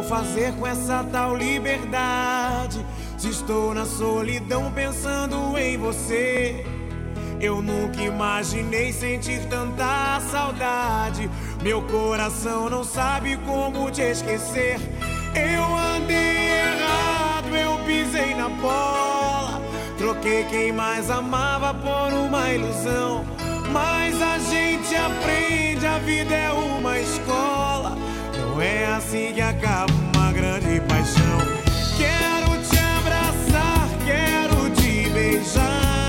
fazer com essa tal liberdade? Se estou na solidão pensando em você, eu nunca imaginei sentir tanta saudade. Meu coração não sabe como te esquecer. Eu andei errado, eu pisei na bola, troquei quem mais amava por uma ilusão. Mas a gente aprende, a vida é uma escola. Não é assim que acaba uma grande paixão. Quero te abraçar, quero te beijar,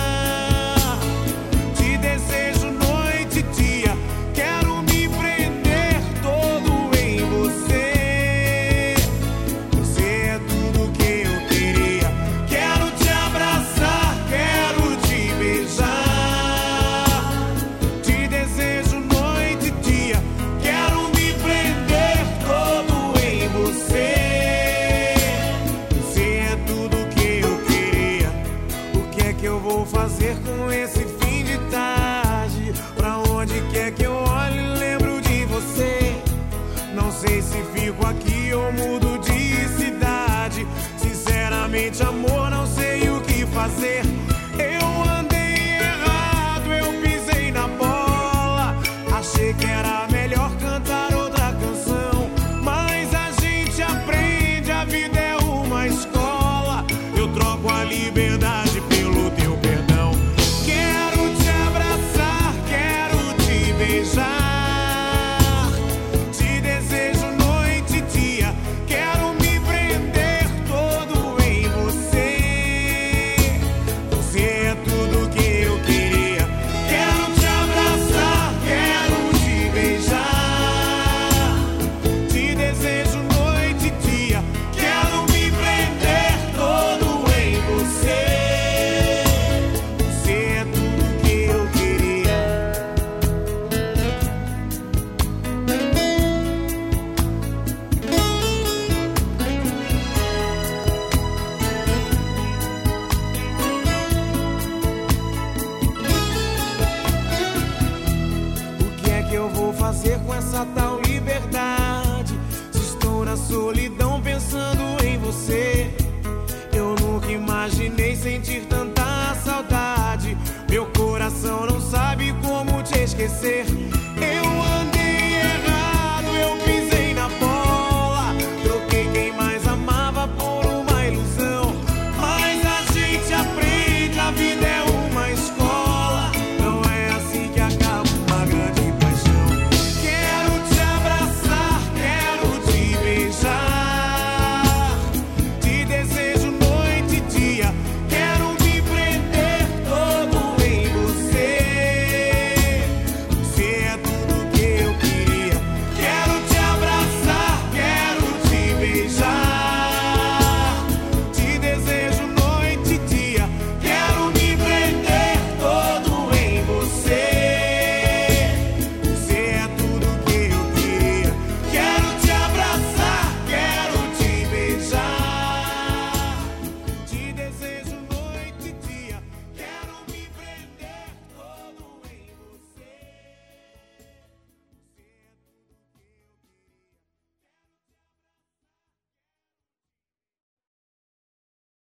te desejo noite e dia. Quero me prender todo em você. Você é tudo que eu queria. Quero te abraçar, quero te beijar, te desejo noite e dia. Quero me prender todo em você. Você é tudo que eu queria. O que é que eu vou fazer com esse fim de tarde? Pra onde quer que eu olhe, lembro de você. Não sei se fico aqui ou mudo de cidade. Sinceramente, amor, não sei o que fazer. Eu andei errado, eu pisei na bola. Achei que era melhor cantar outra canção. Mas a gente aprende, a vida é uma escola. Eu troco a liberdade pelo teu perdão. Quero te abraçar, quero te beijar, te desejo noite e dia. Quero me prender todo em você. Você é tudo que eu queria. Quero te abraçar, quero te beijar, te desejo noite e dia. Quero me prender todo em você. Você é tudo que eu queria. O que é que eu vou fazer com essa tal liberdade? Se estou na solidão pensando em você, eu nunca imaginei sentir tanta saudade. Meu coração não sabe como te esquecer.